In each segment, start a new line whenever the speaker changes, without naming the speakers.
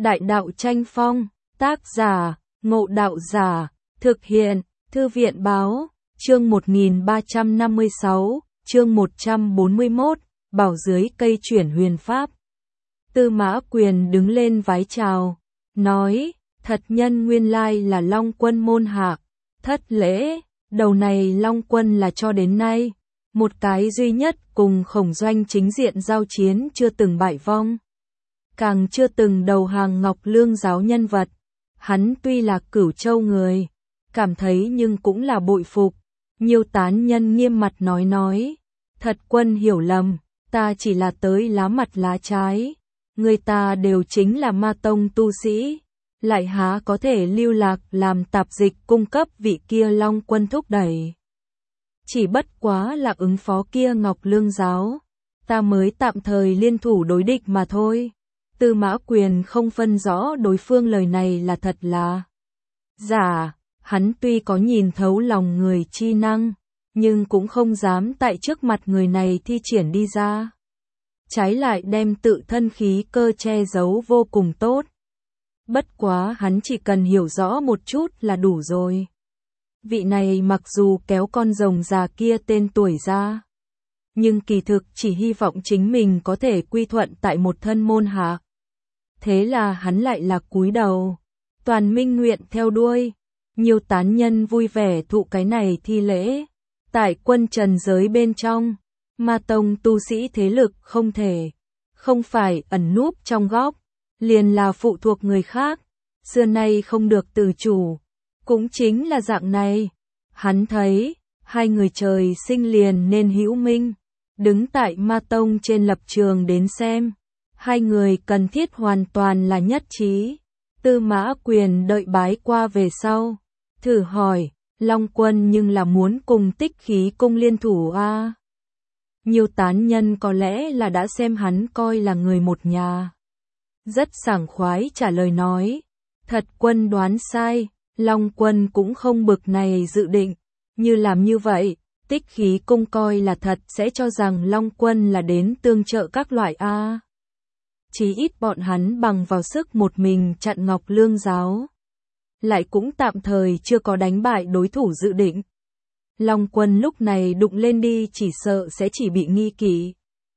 Đại đạo tranh phong, tác giả, Ngộ Đạo Giả, thực hiện, Thư viện Báo, chương 1356, chương 141, bảo dưới cây chuyển huyền pháp. Tư Mã Quyền đứng lên vái chào, nói, thật nhân nguyên lai là Long Quân môn hạ, thất lễ, đầu này Long Quân là cho đến nay, một cái duy nhất cùng Khổng Doanh chính diện giao chiến chưa từng bại vong. Càng chưa từng đầu hàng Ngọc Lương giáo nhân vật, hắn tuy là Cửu Châu người, cảm thấy nhưng cũng là bội phục. Nhiều tán nhân nghiêm mặt nói, thật quân hiểu lầm, ta chỉ là tới lá mặt lá trái, người ta đều chính là ma tông tu sĩ, lại há có thể lưu lạc làm tạp dịch cung cấp vị kia Long Quân thúc đẩy. Chỉ bất quá là ứng phó kia Ngọc Lương giáo, ta mới tạm thời liên thủ đối địch mà thôi. Tư Mã Quyền không phân rõ đối phương lời này là thật là giả, hắn tuy có nhìn thấu lòng người chi năng, nhưng cũng không dám tại trước mặt người này thi triển đi ra. Trái lại đem tự thân khí cơ che giấu vô cùng tốt. Bất quá hắn chỉ cần hiểu rõ một chút là đủ rồi. Vị này mặc dù kéo con rồng già kia tên tuổi ra, nhưng kỳ thực chỉ hy vọng chính mình có thể quy thuận tại một thân môn hạ. Thế là hắn lại là cúi đầu, toàn minh nguyện theo đuôi. Nhiều tán nhân vui vẻ thụ cái này thi lễ. Tại quân trần giới bên trong, ma tông tu sĩ thế lực không phải ẩn núp trong góc, liền là phụ thuộc người khác, xưa nay không được tự chủ. Cũng chính là dạng này, hắn thấy, hai người trời sinh liền nên hữu minh, đứng tại ma tông trên lập trường đến xem, hai người cần thiết hoàn toàn là nhất trí. Tư Mã Quyền đợi bái qua về sau, thử hỏi, Long Quân nhưng là muốn cùng Tích Khí Cung liên thủ a? Nhiều tán nhân có lẽ là đã xem hắn coi là người một nhà. Rất sảng khoái trả lời nói, thật quân đoán sai, Long Quân cũng không bực này dự định, như làm như vậy, Tích Khí Cung coi là thật sẽ cho rằng Long Quân là đến tương trợ các loại a. Chí ít bọn hắn bằng vào sức một mình chặn Ngọc Lương giáo, lại cũng tạm thời chưa có đánh bại đối thủ dự định. Long Quân lúc này đụng lên đi chỉ sợ sẽ chỉ bị nghi kỵ.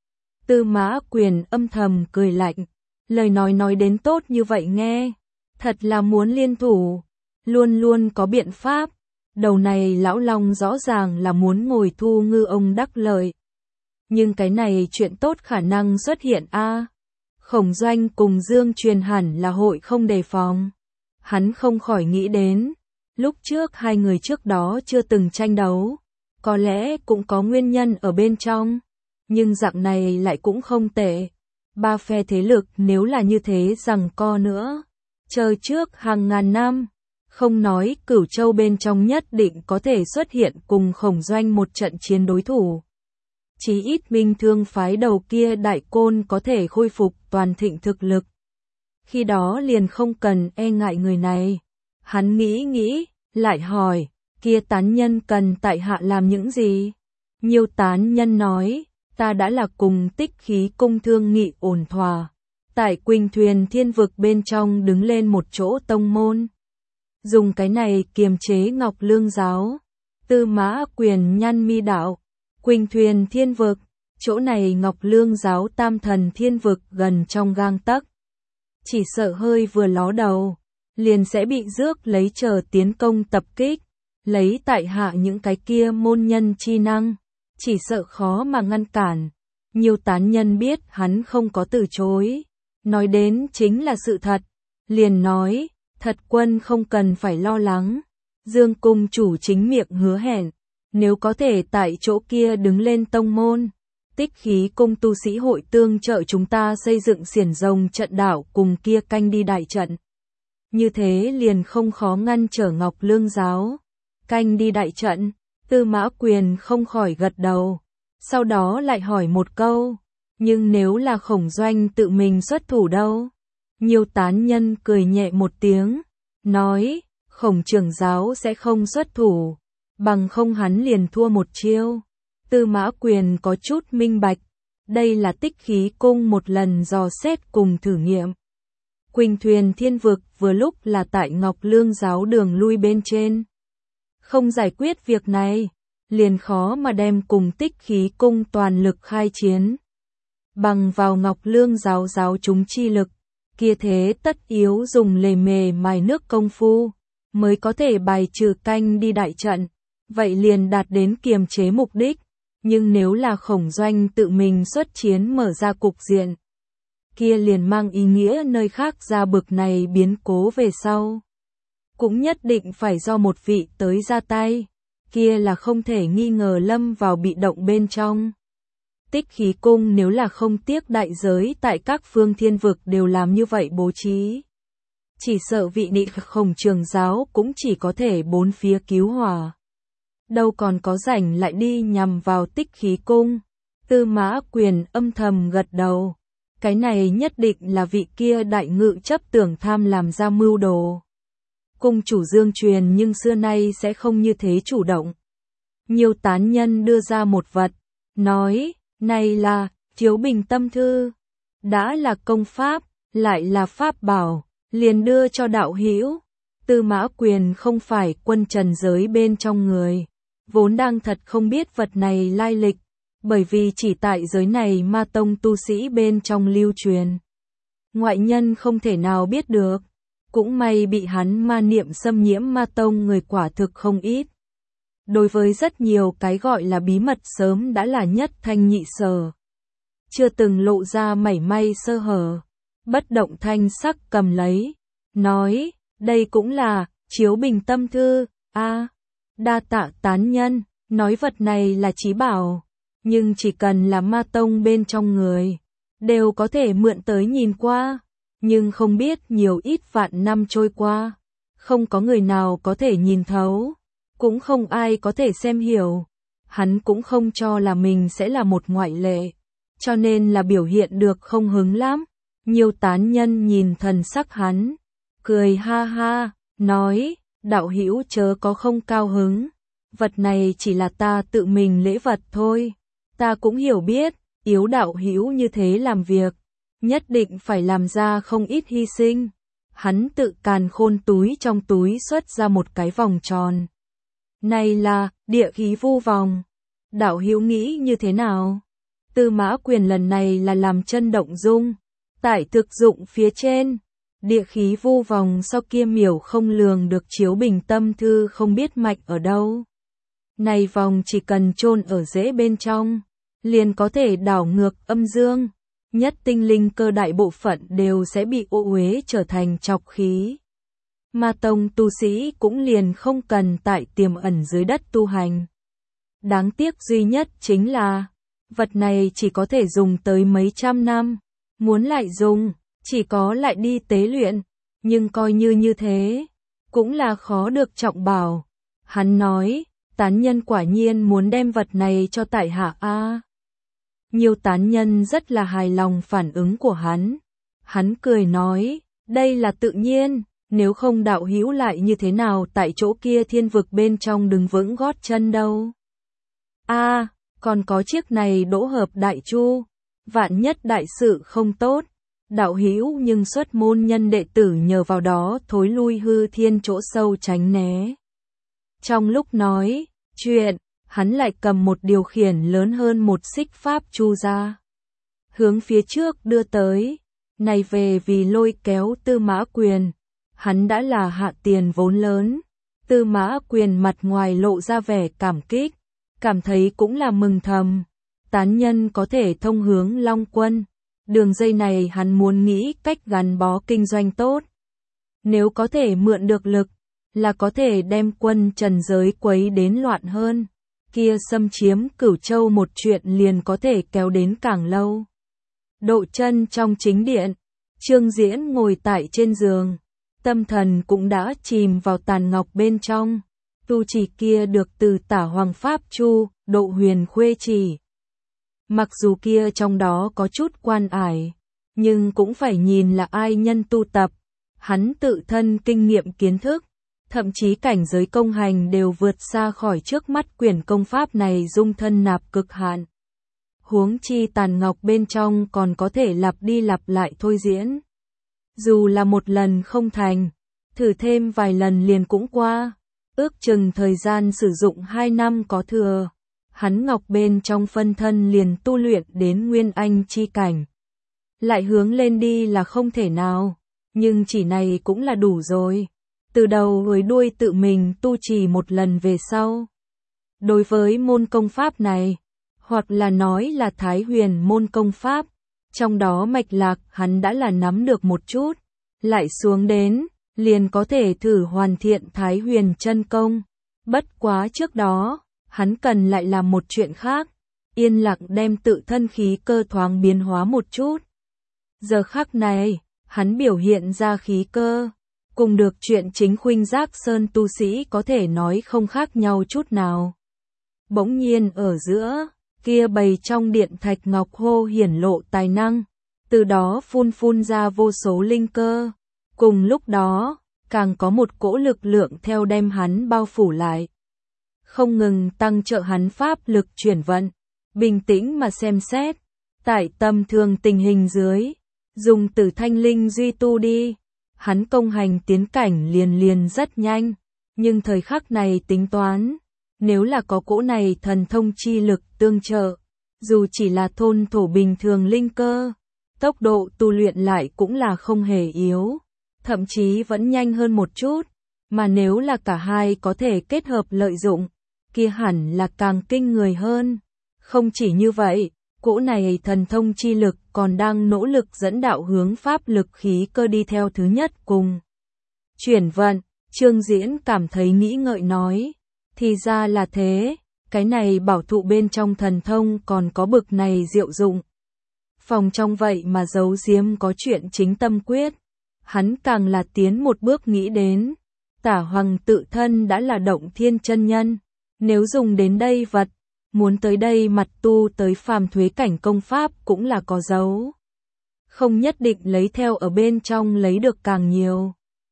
Tư Mã Quyền âm thầm cười lạnh, lời nói đến tốt như vậy nghe, thật là muốn liên thủ, luôn luôn có biện pháp. Đầu này lão Long rõ ràng là muốn ngồi thu ngư ông đắc lợi. Nhưng cái này chuyện tốt khả năng xuất hiện a. Khổng Doanh cùng Dương Truyền hẳn là hội không đề phòng. Hắn không khỏi nghĩ đến, lúc trước hai người trước đó chưa từng tranh đấu, có lẽ cũng có nguyên nhân ở bên trong, nhưng dạng này lại cũng không tệ. Ba phe thế lực nếu là như thế giằng co nữa, chờ trước hàng ngàn năm, không nói Cửu Châu bên trong nhất định có thể xuất hiện cùng Khổng Doanh một trận chiến đối thủ. Chí ít Minh Thương phái đầu kia Đại Côn có thể khôi phục toàn thịnh thực lực. Khi đó liền không cần e ngại người này. Hắn nghĩ, lại hỏi, kia tán nhân cần tại hạ làm những gì? Nhiều tán nhân nói, ta đã là cùng Tích Khí Cung thương nghị ổn thỏa. Tại Quỳnh Thuyền Thiên Vực bên trong đứng lên một chỗ tông môn. Dùng cái này kiềm chế Ngọc Lương giáo. Tư Mã Quyền nhăn mi đạo, Quỳnh Thuyền Thiên Vực, chỗ này Ngọc Lương giáo Tam Thần Thiên Vực gần trong gang tấc. Chỉ sợ hơi vừa ló đầu, liền sẽ bị rước lấy chờ tiến công tập kích, lấy tại hạ những cái kia môn nhân chi năng, chỉ sợ khó mà ngăn cản. Nhiều tán nhân biết hắn không có từ chối, nói đến chính là sự thật, liền nói, thật quân không cần phải lo lắng, Dương cung chủ chính miệng hứa hẹn, nếu có thể tại chỗ kia đứng lên tông môn, Tích Khí Cung tu sĩ hội tương trợ chúng ta xây dựng xiển rồng trận đảo cùng kia canh đi đại trận. Như thế liền không khó ngăn trở Ngọc Lương giáo. Canh đi đại trận, Tư Mã Quyền không khỏi gật đầu. Sau đó lại hỏi một câu, nhưng nếu là Khổng Doanh tự mình xuất thủ đâu? Nhiều tán nhân cười nhẹ một tiếng, nói, Khổng trưởng giáo sẽ không xuất thủ, bằng không hắn liền thua một chiêu. Tư Mã Quyền có chút minh bạch, đây là Tích Khí Cung một lần dò xét cùng thử nghiệm. Quỳnh Thuyền Thiên Vực vừa lúc là tại Ngọc Lương giáo đường lui bên trên. Không giải quyết việc này, liền khó mà đem cùng Tích Khí Cung toàn lực khai chiến. Bằng vào Ngọc Lương giáo chúng chi lực, kia thế tất yếu dùng lề mề mài nước công phu, mới có thể bài trừ canh đi đại trận, vậy liền đạt đến kiềm chế mục đích. Nhưng nếu là Khổng Doanh tự mình xuất chiến mở ra cục diện, kia liền mang ý nghĩa nơi khác ra bực này biến cố về sau. Cũng nhất định phải do một vị tới ra tay, kia là không thể nghi ngờ lâm vào bị động bên trong. Tích Khí Cung nếu là không tiếc đại giới tại các phương thiên vực đều làm như vậy bố trí. Chỉ sợ vị nị Khổng Trường giáo cũng chỉ có thể bốn phía cứu hỏa. Đâu còn có rảnh lại đi nhằm vào Tích Khí Cung. Tư Mã Quyền âm thầm gật đầu. Cái này nhất định là vị kia đại ngự chấp tưởng tham làm ra mưu đồ. Cung chủ Dương Truyền nhưng xưa nay sẽ không như thế chủ động. Nhiều tán nhân đưa ra một vật, nói, này là Chiếu Bình Tâm Thư, đã là công pháp, lại là pháp bảo, liền đưa cho đạo hữu. Tư Mã Quyền không phải quân trần giới bên trong người, vốn đang thật không biết vật này lai lịch, bởi vì chỉ tại giới này ma tông tu sĩ bên trong lưu truyền. Ngoại nhân không thể nào biết được, cũng may bị hắn ma niệm xâm nhiễm ma tông người quả thực không ít. Đối với rất nhiều cái gọi là bí mật sớm đã là nhất thanh nhị sở. Chưa từng lộ ra mảy may sơ hở. Bất động thanh sắc cầm lấy, nói, đây cũng là Chiếu Bình Tâm Thư, đa tạ tán nhân, nói vật này là chí bảo, nhưng chỉ cần là ma tông bên trong người, đều có thể mượn tới nhìn qua, nhưng không biết nhiều ít vạn năm trôi qua, không có người nào có thể nhìn thấu, cũng không ai có thể xem hiểu, hắn cũng không cho là mình sẽ là một ngoại lệ, cho nên là biểu hiện được không hứng lắm. Nhiều tán nhân nhìn thần sắc hắn, cười ha ha, nói, đạo hữu chớ có không cao hứng, vật này chỉ là ta tự mình lễ vật thôi, ta cũng hiểu biết, yếu đạo hữu như thế làm việc, nhất định phải làm ra không ít hy sinh. Hắn tự càn khôn túi trong túi xuất ra một cái vòng tròn. Này là địa khí vu vòng, đạo hữu nghĩ như thế nào? Tư Mã Quyền lần này là làm chân động dung. Tại thực dụng phía trên, địa khí vu vòng sau kia miểu không lường được Chiếu Bình Tâm Thư không biết mạch ở đâu. Này vòng chỉ cần chôn ở rễ bên trong, liền có thể đảo ngược âm dương, nhất tinh linh cơ đại bộ phận đều sẽ bị ô uế trở thành trọc khí. Ma tông tu sĩ cũng liền không cần tại tiềm ẩn dưới đất tu hành. Đáng tiếc duy nhất chính là, vật này chỉ có thể dùng tới mấy trăm năm. Muốn lại dùng, chỉ có lại đi tế luyện, nhưng coi như thế, cũng là khó được trọng bảo. Hắn nói, tán nhân quả nhiên muốn đem vật này cho tại hạ a. Nhiều tán nhân rất là hài lòng phản ứng của hắn. Hắn cười nói, đây là tự nhiên, nếu không đạo hữu lại như thế nào tại chỗ kia thiên vực bên trong đứng vững gót chân đâu. Còn có chiếc này đỗ hợp đại chu. Vạn nhất đại sự không tốt, đạo hữu nhưng xuất môn nhân đệ tử nhờ vào đó thối lui hư thiên chỗ sâu tránh né. Trong lúc nói chuyện, hắn lại cầm một điều khiển lớn hơn một xích pháp chu ra. Hướng phía trước đưa tới, này về vì lôi kéo Tư Mã Quyền, hắn đã là hạ tiền vốn lớn. Tư Mã Quyền mặt ngoài lộ ra vẻ cảm kích, cảm thấy cũng là mừng thầm. Tán nhân có thể thông hướng Long Quân, đường dây này hắn muốn nghĩ cách gắn bó kinh doanh tốt. Nếu có thể mượn được lực, là có thể đem quân trần giới quấy đến loạn hơn, kia xâm chiếm Cửu Châu một chuyện liền có thể kéo đến càng lâu. Độ chân trong chính điện, Trương Diễn ngồi tại trên giường, tâm thần cũng đã chìm vào tàn ngọc bên trong, tu chỉ kia được từ Tả Hoàng Pháp Chu, Độ Huyền Khuê chỉ. Mặc dù kia trong đó có chút quan ải, nhưng cũng phải nhìn là ai nhân tu tập, hắn tự thân kinh nghiệm kiến thức, thậm chí cảnh giới công hành đều vượt xa khỏi trước mắt quyển công pháp này dung thân nạp cực hạn. Huống chi tàn ngọc bên trong còn có thể lặp đi lặp lại thôi diễn. Dù là một lần không thành, thử thêm vài lần liền cũng qua. Ước chừng thời gian sử dụng 2 năm có thừa, hắn ngọc bên trong phân thân liền tu luyện đến Nguyên Anh chi cảnh. Lại hướng lên đi là không thể nào, nhưng chỉ này cũng là đủ rồi. Từ đầu với đuôi tự mình tu trì một lần về sau. Đối với môn công pháp này, hoặc là nói là Thái Huyền môn công pháp, trong đó mạch lạc hắn đã là nắm được một chút, lại xuống đến, liền có thể thử hoàn thiện Thái Huyền chân công. Bất quá trước đó, hắn cần lại làm một chuyện khác, yên lặng đem tự thân khí cơ thoáng biến hóa một chút. Giờ khắc này, hắn biểu hiện ra khí cơ, cùng được chuyện chính Khuynh Giác Sơn tu sĩ có thể nói không khác nhau chút nào. Bỗng nhiên ở giữa, kia bầy trong điện thạch ngọc hô hiển lộ tài năng, từ đó phun ra vô số linh cơ. Cùng lúc đó, càng có một cỗ lực lượng theo đem hắn bao phủ lại. Không ngừng tăng trợ hắn pháp lực chuyển vận, bình tĩnh mà xem xét, tại tầm thường tình hình dưới, dùng Tử Thanh Linh duy tu đi, hắn công hành tiến cảnh liền rất nhanh, nhưng thời khắc này tính toán, nếu là có cỗ này thần thông chi lực tương trợ, dù chỉ là thôn thổ bình thường linh cơ, tốc độ tu luyện lại cũng là không hề yếu, thậm chí vẫn nhanh hơn một chút, mà nếu là cả hai có thể kết hợp lợi dụng, kia hẳn là càng kinh người hơn. Không chỉ như vậy, cỗ này thần thông chi lực còn đang nỗ lực dẫn đạo hướng pháp lực khí cơ đi theo thứ nhất cùng. Chuyển vận, Trương Diễn cảm thấy nghĩ ngợi nói, thì ra là thế, cái này bảo thụ bên trong thần thông còn có bực này diệu dụng. Phòng trong vậy mà giấu giếm có chuyện chính tâm quyết, hắn càng là tiến một bước nghĩ đến, Tả Hoàng tự thân đã là động thiên chân nhân, nếu dùng đến đây vật, muốn tới đây mặt tu tới phàm thuế cảnh công pháp cũng là có dấu. Không nhất định lấy theo ở bên trong lấy được càng nhiều.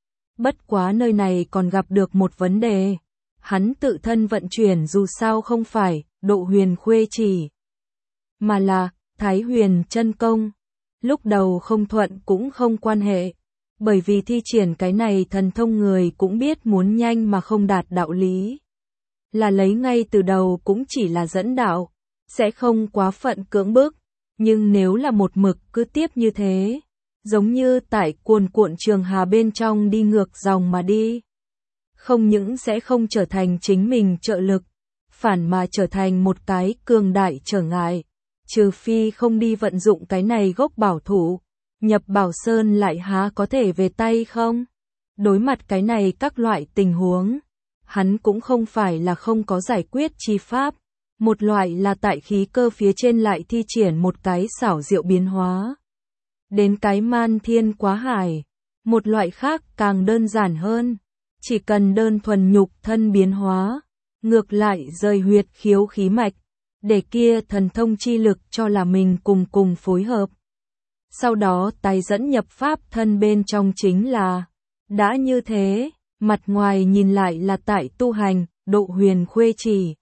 Bất quá nơi này còn gặp được một vấn đề. Hắn tự thân vận chuyển dù sao không phải Độ Huyền Khuê chỉ, mà là Thái Huyền chân công. Lúc đầu không thuận cũng không quan hệ, bởi vì thi triển cái này thần thông người cũng biết muốn nhanh mà không đạt đạo lý. Là lấy ngay từ đầu cũng chỉ là dẫn đạo, sẽ không quá phận cưỡng bức, nhưng nếu là một mực cứ tiếp như thế, giống như tại cuồn cuộn trường hà bên trong đi ngược dòng mà đi, không những sẽ không trở thành chính mình trợ lực, phản mà trở thành một cái cường đại trở ngại, trừ phi không đi vận dụng cái này gốc bảo thủ, nhập bảo sơn lại há có thể về tay không? Đối mặt cái này các loại tình huống, hắn cũng không phải là không có giải quyết chi pháp, một loại là tại khí cơ phía trên lại thi triển một cái xảo diệu biến hóa. Đến cái man thiên quá hải, một loại khác càng đơn giản hơn, chỉ cần đơn thuần nhục thân biến hóa, ngược lại rời huyệt khiếu khí mạch, để kia thần thông chi lực cho là mình cùng phối hợp. Sau đó tay dẫn nhập pháp thân bên trong chính là, đã như thế, mặt ngoài nhìn lại là tại tu hành, Độ Huyền Khuê chỉ.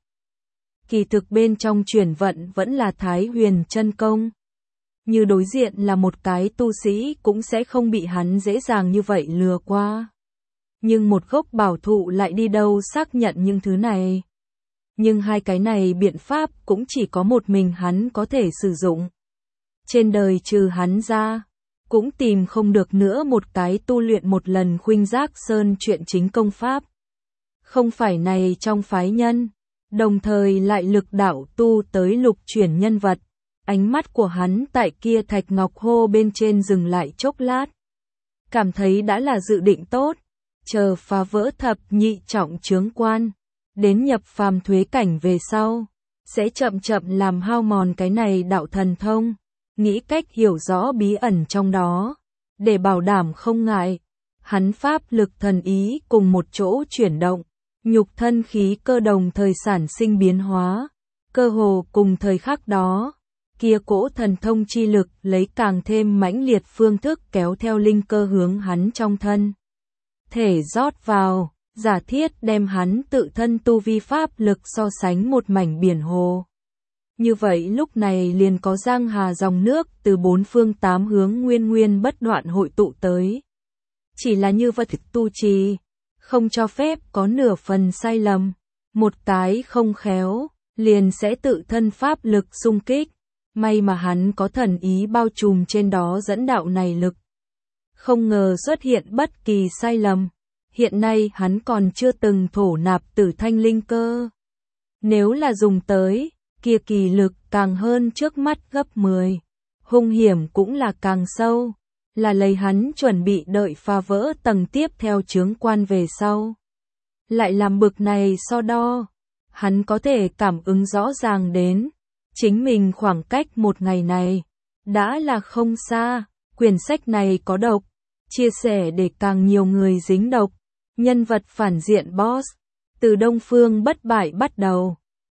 Kỳ thực bên trong chuyển vận vẫn là Thái Huyền chân công. Như đối diện là một cái tu sĩ cũng sẽ không bị hắn dễ dàng như vậy lừa qua. Nhưng một gốc bảo thụ lại đi đâu xác nhận những thứ này. Nhưng hai cái này biện pháp cũng chỉ có một mình hắn có thể sử dụng. Trên đời trừ hắn ra, cũng tìm không được nữa một cái tu luyện một lần Khuynh Giác Sơn chuyện chính công pháp. Không phải này trong phái nhân, đồng thời lại lực đạo tu tới lục chuyển nhân vật. Ánh mắt của hắn tại kia thạch ngọc hô bên trên dừng lại chốc lát. Cảm thấy đã là dự định tốt, chờ phá vỡ thập nhị trọng chướng quan, đến nhập phàm thuế cảnh về sau, sẽ chậm chậm làm hao mòn cái này đạo thần thông, nghĩ cách hiểu rõ bí ẩn trong đó, để bảo đảm không ngại. Hắn pháp lực thần ý cùng một chỗ chuyển động, nhục thân khí cơ đồng thời sản sinh biến hóa, cơ hồ cùng thời khắc đó. Kia cỗ thần thông chi lực lấy càng thêm mãnh liệt phương thức kéo theo linh cơ hướng hắn trong thân thể rót vào, giả thiết đem hắn tự thân tu vi pháp lực so sánh một mảnh biển hồ. Như vậy lúc này liền có giang hà dòng nước từ bốn phương tám hướng nguyên nguyên bất đoạn hội tụ tới. Chỉ là như vật tu trì, không cho phép có nửa phần sai lầm. Một cái không khéo, liền sẽ tự thân pháp lực xung kích. May mà hắn có thần ý bao trùm trên đó dẫn đạo này lực. Không ngờ xuất hiện bất kỳ sai lầm. Hiện nay hắn còn chưa từng thổ nạp tử thanh linh cơ. Nếu là dùng tới, kia kỳ lực càng hơn trước mắt gấp 10. Hung hiểm cũng là càng sâu. Là lấy hắn chuẩn bị đợi phá vỡ tầng tiếp theo chướng quan về sau. Lại làm bực này so đo. Hắn có thể cảm ứng rõ ràng đến. Chính mình khoảng cách một ngày này. Đã là không xa. Quyển sách này có độc. Chia sẻ để càng nhiều người dính độc. Nhân vật phản diện boss. Từ Đông Phương bất bại bắt đầu.